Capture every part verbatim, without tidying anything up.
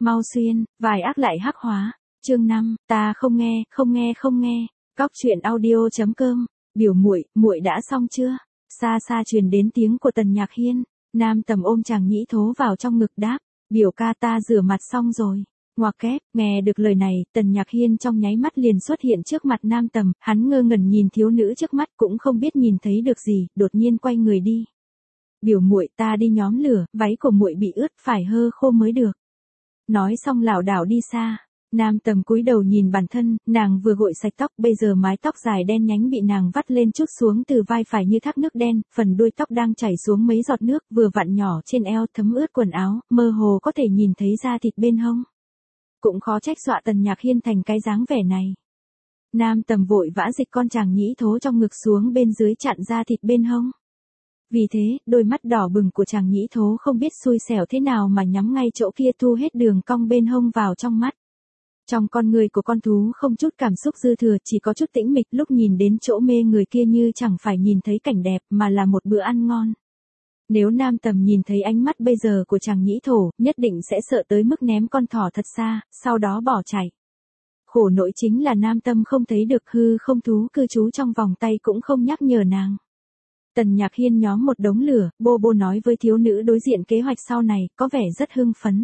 mau xuyên, vài ác lại hắc hóa. Chương năm, ta không nghe, không nghe không nghe. Cóc truyện audio chấm com. Biểu muội, muội đã xong chưa? Xa xa truyền đến tiếng của Tần Nhạc Hiên. Nam Tầm ôm chàng nhĩ thố vào trong ngực đáp, biểu ca ta rửa mặt xong rồi. Ngoặc kép, nghe được lời này, Tần Nhạc Hiên trong nháy mắt liền xuất hiện trước mặt Nam Tầm, hắn ngơ ngẩn nhìn thiếu nữ trước mắt cũng không biết nhìn thấy được gì, đột nhiên quay người đi. Biểu muội, ta đi nhóm lửa, váy của muội bị ướt, phải hơ khô mới được. Nói xong lảo đảo đi xa. Nam Tầm cúi đầu nhìn bản thân, nàng vừa gội sạch tóc, bây giờ mái tóc dài đen nhánh bị nàng vắt lên chút xuống từ vai phải như thác nước đen, phần đuôi tóc đang chảy xuống mấy giọt nước, vừa vặn nhỏ trên eo thấm ướt quần áo, mơ hồ có thể nhìn thấy da thịt bên hông. Cũng khó trách dọa Tần Nhạc Hiên thành cái dáng vẻ này. Nam Tầm vội vã dịch con chàng nhĩ thố trong ngực xuống bên dưới chặn da thịt bên hông. Vì thế, đôi mắt đỏ bừng của chàng nhĩ thố không biết xui xẻo thế nào mà nhắm ngay chỗ kia thu hết đường cong bên hông vào trong mắt. Trong con người của con thú không chút cảm xúc dư thừa, chỉ có chút tĩnh mịch, lúc nhìn đến chỗ mê người kia như chẳng phải nhìn thấy cảnh đẹp mà là một bữa ăn ngon. Nếu Nam Tầm nhìn thấy ánh mắt bây giờ của chàng nhĩ thổ, nhất định sẽ sợ tới mức ném con thỏ thật xa, sau đó bỏ chạy. Khổ nỗi chính là Nam Tâm không thấy được hư không thú cư trú trong vòng tay cũng không nhắc nhở nàng. Tần Nhạc Hiên nhóm một đống lửa, bô bô nói với thiếu nữ đối diện kế hoạch sau này, có vẻ rất hưng phấn.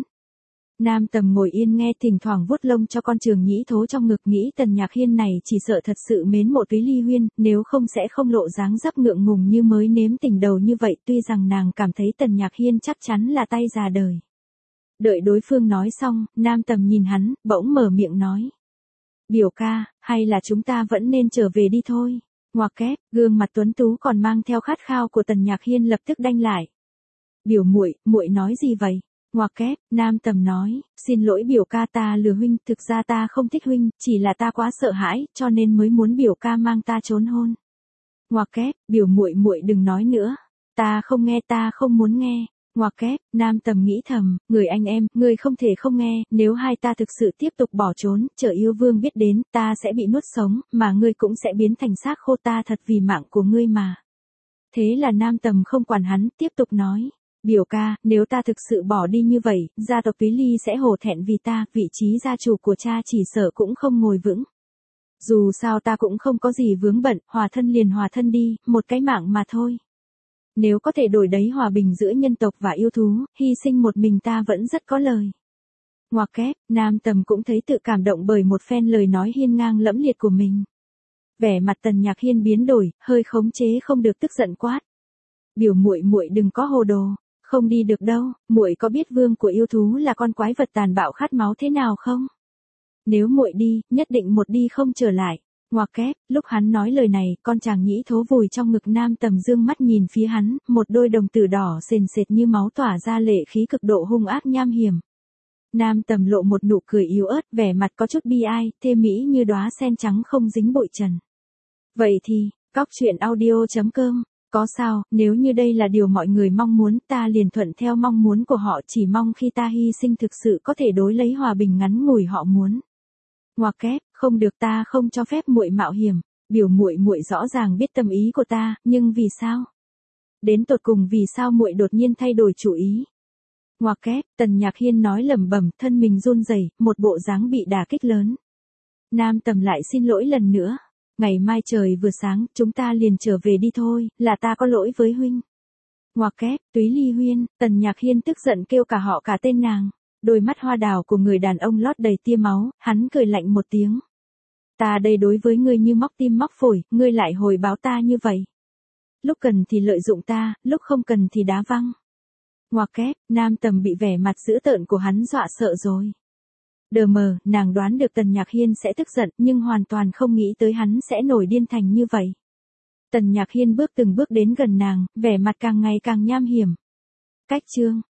Nam Tầm ngồi yên nghe, thỉnh thoảng vuốt lông cho con trường nhĩ thố trong ngực, nghĩ Tần Nhạc Hiên này chỉ sợ thật sự mến mộ Túy Ly Huyên, nếu không sẽ không lộ dáng dấp ngượng ngùng như mới nếm tình đầu như vậy, tuy rằng nàng cảm thấy Tần Nhạc Hiên chắc chắn là tay già đời. Đợi đối phương nói xong, Nam Tầm nhìn hắn, bỗng mở miệng nói. Biểu ca, hay là chúng ta vẫn nên trở về đi thôi. Ngoặc kép, gương mặt tuấn tú còn mang theo khát khao của Tần Nhạc Hiên lập tức đanh lại. Biểu muội, muội nói gì vậy? Ngoặc kép, Nam Tầm nói, xin lỗi biểu ca, ta lừa huynh, thực ra ta không thích huynh, chỉ là ta quá sợ hãi, cho nên mới muốn biểu ca mang ta trốn hôn. Ngoặc kép, biểu muội muội đừng nói nữa, ta không nghe, ta không muốn nghe. Ngoặc kép, Nam Tầm nghĩ thầm, người anh em, người không thể không nghe, nếu hai ta thực sự tiếp tục bỏ trốn, chờ yêu vương biết đến, ta sẽ bị nuốt sống, mà ngươi cũng sẽ biến thành xác khô, ta thật vì mạng của ngươi mà. Thế là Nam Tầm không quản hắn, tiếp tục nói. Biểu ca, nếu ta thực sự bỏ đi như vậy, gia tộc Túy Ly sẽ hổ thẹn vì ta, vị trí gia chủ của cha chỉ sợ cũng không ngồi vững. Dù sao ta cũng không có gì vướng bận, hòa thân liền hòa thân đi, một cái mạng mà thôi. Nếu có thể đổi đấy hòa bình giữa nhân tộc và yêu thú, hy sinh một mình ta vẫn rất có lời. Ngoặc kép, Nam Tầm cũng thấy tự cảm động bởi một phen lời nói hiên ngang lẫm liệt của mình. Vẻ mặt Tần Nhạc Hiên biến đổi, hơi khống chế không được tức giận quát. Biểu muội muội đừng có hồ đồ. Không đi được đâu, muội có biết vương của yêu thú là con quái vật tàn bạo khát máu thế nào không? Nếu muội đi, nhất định một đi không trở lại. Ngoặc kép, lúc hắn nói lời này, con chàng nhĩ thố vùi trong ngực Nam Tầm dương mắt nhìn phía hắn, một đôi đồng tử đỏ sền sệt như máu tỏa ra lệ khí cực độ hung ác nham hiểm. Nam Tầm lộ một nụ cười yếu ớt, vẻ mặt có chút bi ai, thê mỹ như đóa sen trắng không dính bụi trần. Vậy thì, cóc truyện audio chấm com. Có sao, nếu như đây là điều mọi người mong muốn, ta liền thuận theo mong muốn của họ, chỉ mong khi ta hy sinh thực sự có thể đối lấy hòa bình ngắn ngủi họ muốn. Ngoặc kép, không được, ta không cho phép muội mạo hiểm, biểu muội muội rõ ràng biết tâm ý của ta, nhưng vì sao? Đến tột cùng vì sao muội đột nhiên thay đổi chủ ý? Ngoặc kép, Tần Nhạc Hiên nói lẩm bẩm, thân mình run rẩy, một bộ dáng bị đả kích lớn. Nam Tầm lại xin lỗi lần nữa. Ngày mai trời vừa sáng, chúng ta liền trở về đi thôi, là ta có lỗi với huynh. Ngoặc kép, Túy Ly Huyên, Tần Nhạc Hiên tức giận kêu cả họ cả tên nàng. Đôi mắt hoa đào của người đàn ông lót đầy tia máu, hắn cười lạnh một tiếng. Ta đây đối với ngươi như móc tim móc phổi, ngươi lại hồi báo ta như vậy. Lúc cần thì lợi dụng ta, lúc không cần thì đá văng. Ngoặc kép, Nam Tầm bị vẻ mặt dữ tợn của hắn dọa sợ rồi. Đờ mờ, nàng đoán được Tần Nhạc Hiên sẽ tức giận, nhưng hoàn toàn không nghĩ tới hắn sẽ nổi điên thành như vậy. Tần Nhạc Hiên bước từng bước đến gần nàng, vẻ mặt càng ngày càng nham hiểm. Cách chương